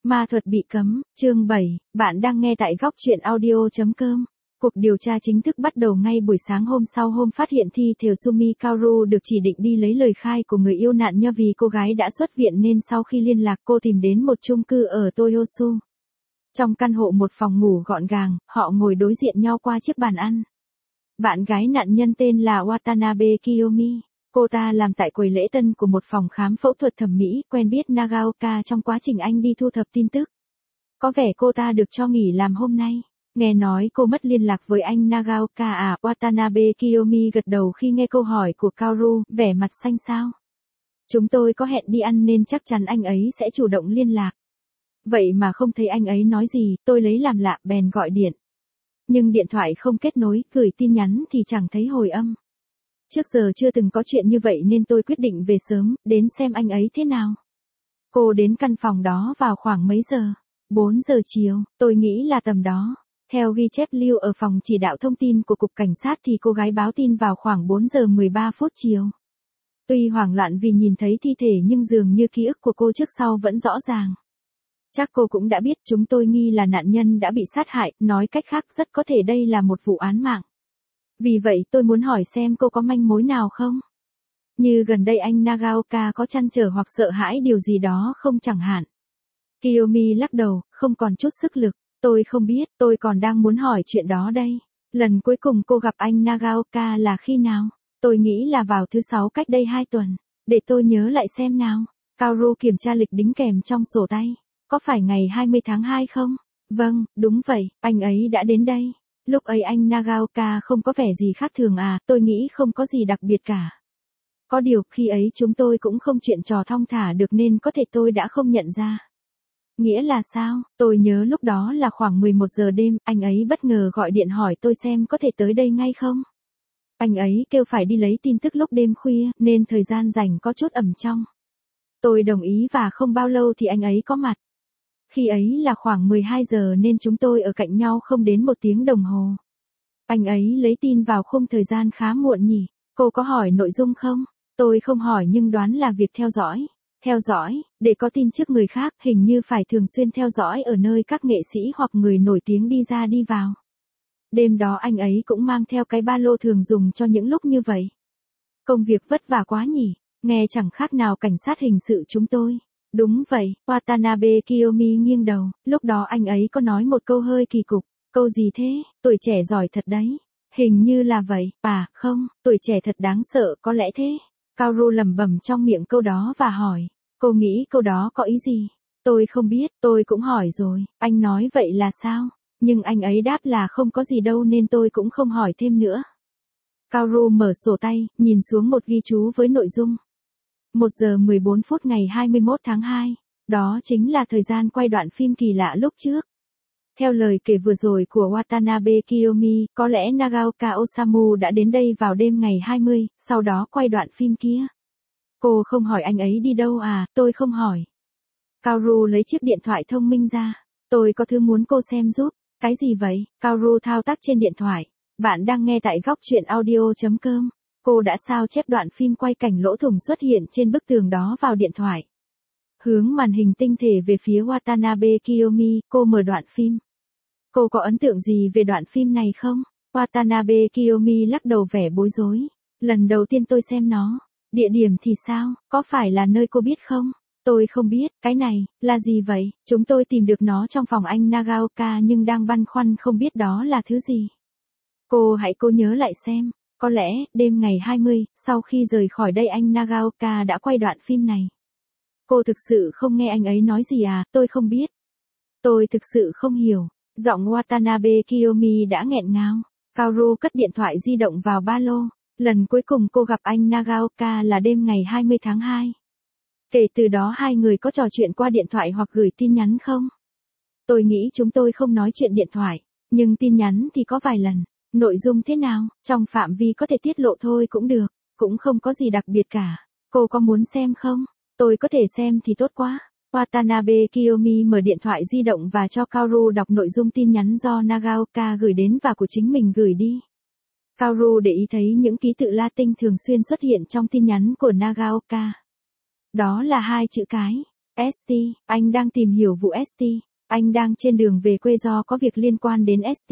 Ma thuật bị cấm, chương 7, bạn đang nghe tại góc truyện audio.com. Cuộc điều tra chính thức bắt đầu ngay buổi sáng hôm sau hôm phát hiện thi thể Sumi Kaoru được chỉ định đi lấy lời khai của người yêu nạn nhân vì cô gái đã xuất viện nên sau khi liên lạc cô tìm đến một chung cư ở Toyosu. Trong căn hộ một phòng ngủ gọn gàng, họ ngồi đối diện nhau qua chiếc bàn ăn. Bạn gái nạn nhân tên là Watanabe Kiyomi. Cô ta làm tại quầy lễ tân của một phòng khám phẫu thuật thẩm mỹ, quen biết Nagaoka trong quá trình anh đi thu thập tin tức. Có vẻ cô ta được cho nghỉ làm hôm nay. Nghe nói cô mất liên lạc với anh Nagaoka à? Watanabe Kiyomi gật đầu khi nghe câu hỏi của Kaoru, vẻ mặt xanh xao. Chúng tôi có hẹn đi ăn nên chắc chắn anh ấy sẽ chủ động liên lạc. Vậy mà không thấy anh ấy nói gì, tôi lấy làm lạ bèn gọi điện. Nhưng điện thoại không kết nối, gửi tin nhắn thì chẳng thấy hồi âm. Trước giờ chưa từng có chuyện như vậy nên tôi quyết định về sớm, đến xem anh ấy thế nào. Cô đến căn phòng đó vào khoảng mấy giờ? 4 giờ chiều, tôi nghĩ là tầm đó. Theo ghi chép lưu ở phòng chỉ đạo thông tin của Cục Cảnh sát thì cô gái báo tin vào khoảng 4 giờ 13 phút chiều. Tuy hoảng loạn vì nhìn thấy thi thể nhưng dường như ký ức của cô trước sau vẫn rõ ràng. Chắc cô cũng đã biết chúng tôi nghi là nạn nhân đã bị sát hại, nói cách khác rất có thể đây là một vụ án mạng. Vì vậy tôi muốn hỏi xem cô có manh mối nào không? Như gần đây anh Nagaoka có trăn trở hoặc sợ hãi điều gì đó không chẳng hạn. Kiyomi lắc đầu, không còn chút sức lực. Tôi không biết, tôi còn đang muốn hỏi chuyện đó đây. Lần cuối cùng cô gặp anh Nagaoka là khi nào? Tôi nghĩ là vào thứ 6 cách đây 2 tuần. Để tôi nhớ lại xem nào. Kaoru kiểm tra lịch đính kèm trong sổ tay. Có phải ngày 20 tháng 2 không? Vâng, đúng vậy, anh ấy đã đến đây. Lúc ấy anh Nagaoka không có vẻ gì khác thường à? Tôi nghĩ không có gì đặc biệt cả. Có điều, khi ấy chúng tôi cũng không chuyện trò thong thả được nên có thể tôi đã không nhận ra. Nghĩa là sao? Tôi nhớ lúc đó là khoảng 11 giờ đêm, anh ấy bất ngờ gọi điện hỏi tôi xem có thể tới đây ngay không. Anh ấy kêu phải đi lấy tin tức lúc đêm khuya, nên thời gian rảnh có chút ẩm trong. Tôi đồng ý và không bao lâu thì anh ấy có mặt. Khi ấy là khoảng 12 giờ nên chúng tôi ở cạnh nhau không đến 1 tiếng đồng hồ. Anh ấy lấy tin vào khung thời gian khá muộn nhỉ? Cô có hỏi nội dung không? Tôi không hỏi nhưng đoán là việc theo dõi. Theo dõi, để có tin trước người khác, hình như phải thường xuyên theo dõi ở nơi các nghệ sĩ hoặc người nổi tiếng đi ra đi vào. Đêm đó anh ấy cũng mang theo cái ba lô thường dùng cho những lúc như vậy. Công việc vất vả quá nhỉ, nghe chẳng khác nào cảnh sát hình sự chúng tôi. Đúng vậy, Watanabe Kiyomi nghiêng đầu, lúc đó anh ấy có nói một câu hơi kỳ cục. Câu gì thế? Tuổi trẻ giỏi thật đấy. Hình như là vậy, à, không, tuổi trẻ thật đáng sợ, có lẽ thế. Kaoru lẩm bẩm trong miệng câu đó và hỏi, cô nghĩ câu đó có ý gì? Tôi không biết, tôi cũng hỏi rồi, anh nói vậy là sao? Nhưng anh ấy đáp là không có gì đâu nên tôi cũng không hỏi thêm nữa. Kaoru mở sổ tay, nhìn xuống một ghi chú với nội dung. 1 giờ 14 phút ngày 21 tháng 2, đó chính là thời gian quay đoạn phim kỳ lạ lúc trước. Theo lời kể vừa rồi của Watanabe Kiyomi, có lẽ Nagaoka Osamu đã đến đây vào đêm ngày 20, sau đó quay đoạn phim kia. Cô không hỏi anh ấy đi đâu à? Tôi không hỏi. Kaoru lấy chiếc điện thoại thông minh ra. Tôi có thứ muốn cô xem giúp. Cái gì vậy? Kaoru thao tác trên điện thoại. Bạn đang nghe tại góc truyện audio.com. Cô đã sao chép đoạn phim quay cảnh lỗ thủng xuất hiện trên bức tường đó vào điện thoại. Hướng màn hình tinh thể về phía Watanabe Kiyomi, cô mở đoạn phim. Cô có ấn tượng gì về đoạn phim này không? Watanabe Kiyomi lắc đầu vẻ bối rối. Lần đầu tiên tôi xem nó. Địa điểm thì sao? Có phải là nơi cô biết không? Tôi không biết, cái này, là gì vậy? Chúng tôi tìm được nó trong phòng anh Nagaoka nhưng đang băn khoăn không biết đó là thứ gì. Cô nhớ lại xem. Có lẽ, đêm ngày 20, sau khi rời khỏi đây anh Nagaoka đã quay đoạn phim này. Cô thực sự không nghe anh ấy nói gì à? Tôi không biết. Tôi thực sự không hiểu. Giọng Watanabe Kiyomi đã nghẹn ngào. Kaoru cất điện thoại di động vào ba lô. Lần cuối cùng cô gặp anh Nagaoka là đêm ngày 20 tháng 2. Kể từ đó hai người có trò chuyện qua điện thoại hoặc gửi tin nhắn không? Tôi nghĩ chúng tôi không nói chuyện điện thoại, nhưng tin nhắn thì có vài lần. Nội dung thế nào? Trong phạm vi có thể tiết lộ thôi cũng được, cũng không có gì đặc biệt cả. Cô có muốn xem không? Tôi có thể xem thì tốt quá. Watanabe Kiyomi mở điện thoại di động và cho Kaoru đọc nội dung tin nhắn do Nagaoka gửi đến và của chính mình gửi đi. Kaoru để ý thấy những ký tự Latin thường xuyên xuất hiện trong tin nhắn của Nagaoka. Đó là 2 chữ cái. ST, anh đang tìm hiểu vụ ST. Anh đang trên đường về quê do có việc liên quan đến ST.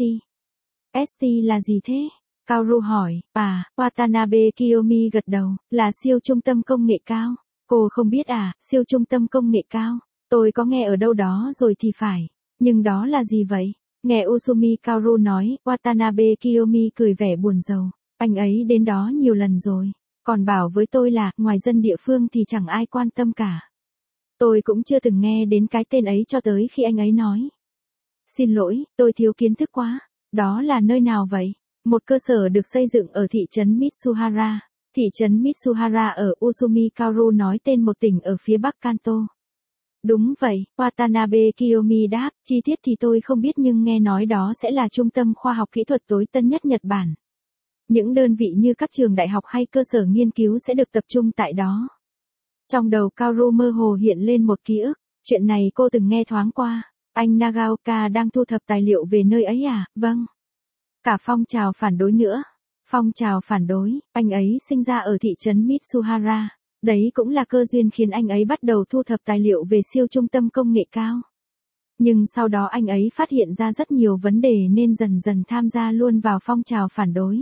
ST là gì thế? Kaoru hỏi. Watanabe Kiyomi gật đầu, là siêu trung tâm công nghệ cao. Cô không biết à, siêu trung tâm công nghệ cao. Tôi có nghe ở đâu đó rồi thì phải. Nhưng đó là gì vậy? Nghe Usumi Kaoru nói, Watanabe Kiyomi cười vẻ buồn rầu. Anh ấy đến đó nhiều lần rồi. Còn bảo với tôi là, ngoài dân địa phương thì chẳng ai quan tâm cả. Tôi cũng chưa từng nghe đến cái tên ấy cho tới khi anh ấy nói. Xin lỗi, tôi thiếu kiến thức quá. Đó là nơi nào vậy? Một cơ sở được xây dựng ở thị trấn Mitsuhara. Thị trấn Mitsuhara ở Usumi Kaoru nói tên một tỉnh ở phía bắc Kanto. Đúng vậy, Watanabe Kiyomi đáp, chi tiết thì tôi không biết nhưng nghe nói đó sẽ là trung tâm khoa học kỹ thuật tối tân nhất Nhật Bản. Những đơn vị như các trường đại học hay cơ sở nghiên cứu sẽ được tập trung tại đó. Trong đầu Kaoru mơ hồ hiện lên một ký ức, chuyện này cô từng nghe thoáng qua. Anh Nagaoka đang thu thập tài liệu về nơi ấy à? Vâng. Cả phong trào phản đối nữa. Phong trào phản đối, anh ấy sinh ra ở thị trấn Mitsuhara. Đấy cũng là cơ duyên khiến anh ấy bắt đầu thu thập tài liệu về siêu trung tâm công nghệ cao. Nhưng sau đó anh ấy phát hiện ra rất nhiều vấn đề nên dần dần tham gia luôn vào phong trào phản đối.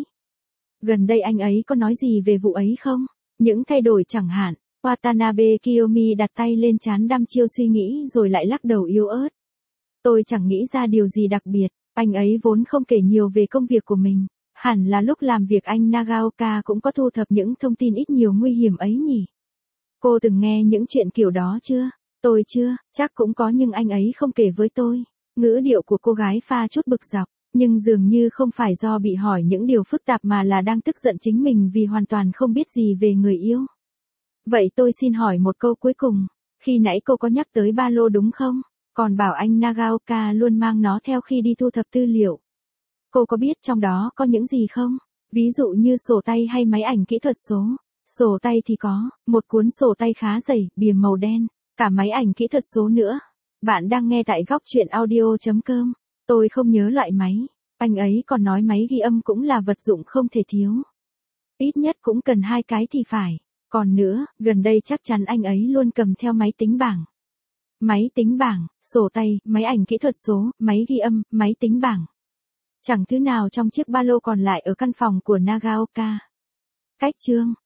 Gần đây anh ấy có nói gì về vụ ấy không? Những thay đổi chẳng hạn. Watanabe Kiyomi đặt tay lên trán đăm chiêu suy nghĩ rồi lại lắc đầu yếu ớt. Tôi chẳng nghĩ ra điều gì đặc biệt, anh ấy vốn không kể nhiều về công việc của mình. Hẳn là lúc làm việc anh Nagaoka cũng có thu thập những thông tin ít nhiều nguy hiểm ấy nhỉ? Cô từng nghe những chuyện kiểu đó chưa? Tôi chưa, chắc cũng có nhưng anh ấy không kể với tôi. Ngữ điệu của cô gái pha chút bực dọc, nhưng dường như không phải do bị hỏi những điều phức tạp mà là đang tức giận chính mình vì hoàn toàn không biết gì về người yêu. Vậy tôi xin hỏi một câu cuối cùng, khi nãy cô có nhắc tới ba lô đúng không? Còn bảo anh Nagaoka luôn mang nó theo khi đi thu thập tư liệu. Cô có biết trong đó có những gì không? Ví dụ như sổ tay hay máy ảnh kỹ thuật số. Sổ tay thì có, một cuốn sổ tay khá dày, bìa màu đen, cả máy ảnh kỹ thuật số nữa. Bạn đang nghe tại góc truyện audio.com. Tôi không nhớ loại máy. Anh ấy còn nói máy ghi âm cũng là vật dụng không thể thiếu. Ít nhất cũng cần 2 cái thì phải. Còn nữa, gần đây chắc chắn anh ấy luôn cầm theo máy tính bảng. Máy tính bảng, sổ tay, máy ảnh kỹ thuật số, máy ghi âm, máy tính bảng. Chẳng thứ nào trong chiếc ba lô còn lại ở căn phòng của Nagaoka. Cách chương